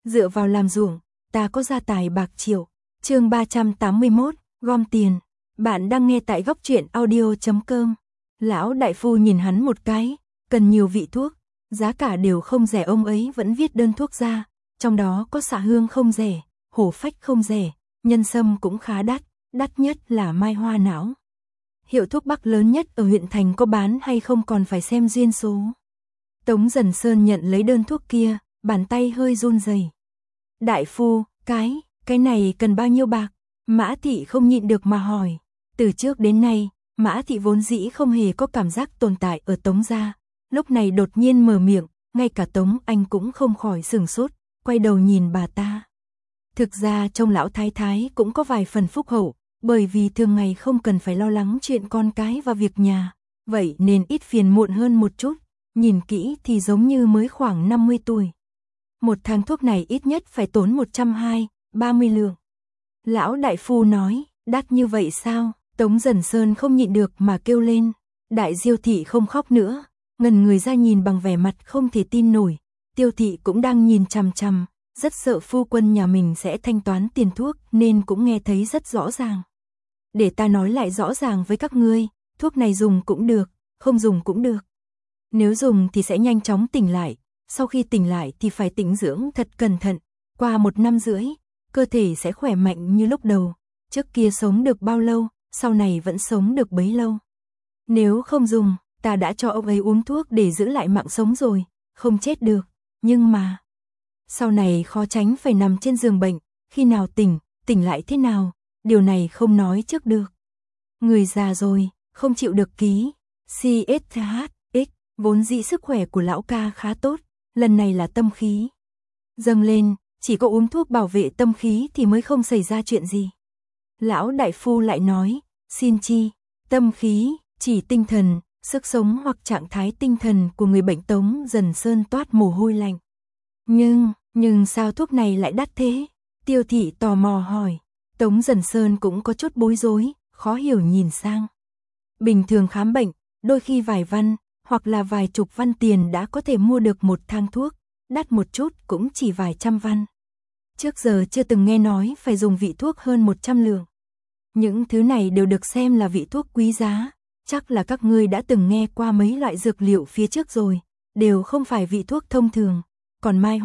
dựa vào làm ruộng, ta có gia tài bạc triệu. Chương 381, gom tiền. Bạn đang nghe tại góc truyện audio.com. Lão đại phu nhìn hắn một cái, cần nhiều vị thuốc, giá cả đều không rẻ, ông ấy vẫn viết đơn thuốc ra, trong đó có xạ hương không rẻ, hổ phách không rẻ, nhân sâm cũng khá đắt, đắt nhất là mai hoa não. Hiệu thuốc Bắc lớn nhất ở huyện thành có bán hay không còn phải xem duyên số. Tống Dần Sơn nhận lấy đơn thuốc kia, bàn tay hơi run rẩy. Đại phu, cái này cần bao nhiêu bạc? Mã Thị không nhịn được mà hỏi. Từ trước đến nay, Mã Thị vốn dĩ không hề có cảm giác tồn tại ở Tống gia. Lúc này đột nhiên mở miệng, ngay cả Tống Anh cũng không khỏi sửng sốt, quay đầu nhìn bà ta. Thực ra trong lão thái thái cũng có vài phần phúc hậu, bởi vì thường ngày không cần phải lo lắng chuyện con cái và việc nhà, vậy nên ít phiền muộn hơn một chút, nhìn kỹ thì giống như mới khoảng 50 tuổi. Một thang thuốc này ít nhất phải tốn 120-130 lượng. Lão đại phu nói, đắt như vậy sao? Tống Dần Sơn không nhịn được mà kêu lên. Đại Diêu thị không khóc nữa, ngần người ra nhìn bằng vẻ mặt không thể tin nổi. Tiêu thị cũng đang nhìn chằm chằm, rất sợ phu quân nhà mình sẽ thanh toán tiền thuốc nên cũng nghe thấy rất rõ ràng. Để ta nói lại rõ ràng với các ngươi, thuốc này dùng cũng được, không dùng cũng được. Nếu dùng thì sẽ nhanh chóng tỉnh lại, sau khi tỉnh lại thì phải tĩnh dưỡng thật cẩn thận, qua 1 năm rưỡi, cơ thể sẽ khỏe mạnh như lúc đầu, trước kia sống được bao lâu, sau này vẫn sống được bấy lâu. Nếu không dùng, ta đã cho ông ấy uống thuốc để giữ lại mạng sống rồi, không chết được, nhưng mà sau này khó tránh phải nằm trên giường bệnh, khi nào tỉnh lại thế nào, điều này không nói trước được. Người già rồi, không chịu được ký, CSHX, vốn dĩ sức khỏe của lão ca khá tốt, lần này là tâm khí dâng lên, chỉ có uống thuốc bảo vệ tâm khí thì mới không xảy ra chuyện gì. Lão đại phu lại nói, xin chi, tâm khí, chỉ tinh thần, sức sống hoặc trạng thái tinh thần của người bệnh. Tống Dần Sơn toát mồ hôi lạnh. Nhưng sao thuốc này lại đắt thế? Tiêu thị tò mò hỏi. Tống Dần Sơn cũng có chút bối rối, khó hiểu nhìn sang. Bình thường khám bệnh, đôi khi vài văn, hoặc là vài chục văn tiền đã có thể mua được một thang thuốc, đắt một chút cũng chỉ vài trăm văn. Trước giờ chưa từng nghe nói phải dùng vị thuốc hơn 100 lượng. Những thứ này đều được xem là vị thuốc quý giá, chắc là các ngươi đã từng nghe qua mấy loại dược liệu phía trước rồi, đều không phải vị thuốc thông thường. Còn mai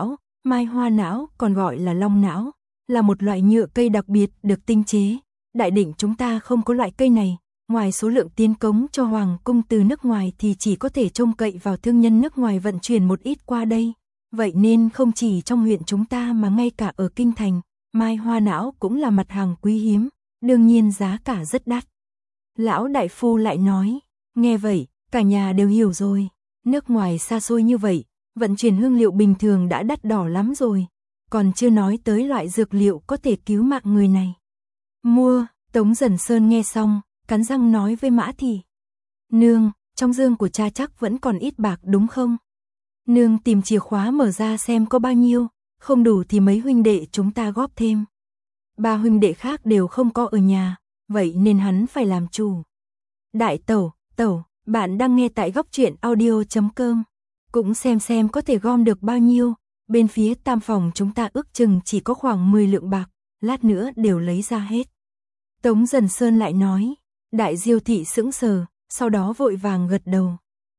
hoa não còn gọi là long não, là một loại nhựa cây đặc biệt được tinh chế. Đại định chúng ta không có loại cây này, ngoài số lượng tiến cống cho hoàng cung từ nước ngoài thì chỉ có thể trông cậy vào thương nhân nước ngoài vận chuyển một ít qua đây. Vậy nên không chỉ trong huyện chúng ta mà ngay cả ở kinh thành, mai hoa não cũng là mặt hàng quý hiếm, đương nhiên giá cả rất đắt. Lão đại phu lại nói, nghe vậy, cả nhà đều hiểu rồi, nước ngoài xa xôi như vậy, vận chuyển hương liệu bình thường đã đắt đỏ lắm rồi, còn chưa nói tới loại dược liệu có thể cứu mạng người này. Mua, Tống Dần Sơn nghe xong, cắn răng nói với Mã Thị. Nương, trong dương của cha chắc vẫn còn ít bạc đúng không? Nương tìm chìa khóa mở ra xem có bao nhiêu, không đủ thì mấy huynh đệ chúng ta góp thêm. 3 huynh đệ khác đều không có ở nhà, vậy nên hắn phải làm chủ. Đại tẩu, bạn đang nghe tại góc truyện audio.com, cũng xem có thể gom được bao nhiêu, bên phía tam phòng chúng ta ước chừng chỉ có khoảng 10 lượng bạc, lát nữa đều lấy ra hết. Tống Dần Sơn lại nói, Đại Diêu thị sững sờ, sau đó vội vàng gật đầu.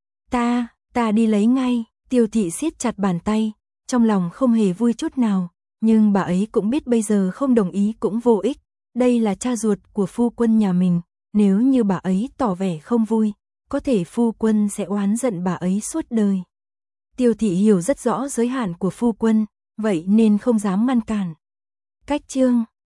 Ta đi lấy ngay. Tiêu thị siết chặt bàn tay, trong lòng không hề vui chút nào, nhưng bà ấy cũng biết bây giờ không đồng ý cũng vô ích, đây là cha ruột của phu quân nhà mình, nếu như bà ấy tỏ vẻ không vui, có thể phu quân sẽ oán giận bà ấy suốt đời. Tiêu thị hiểu rất rõ giới hạn của phu quân, vậy nên không dám ngăn cản. Cách chương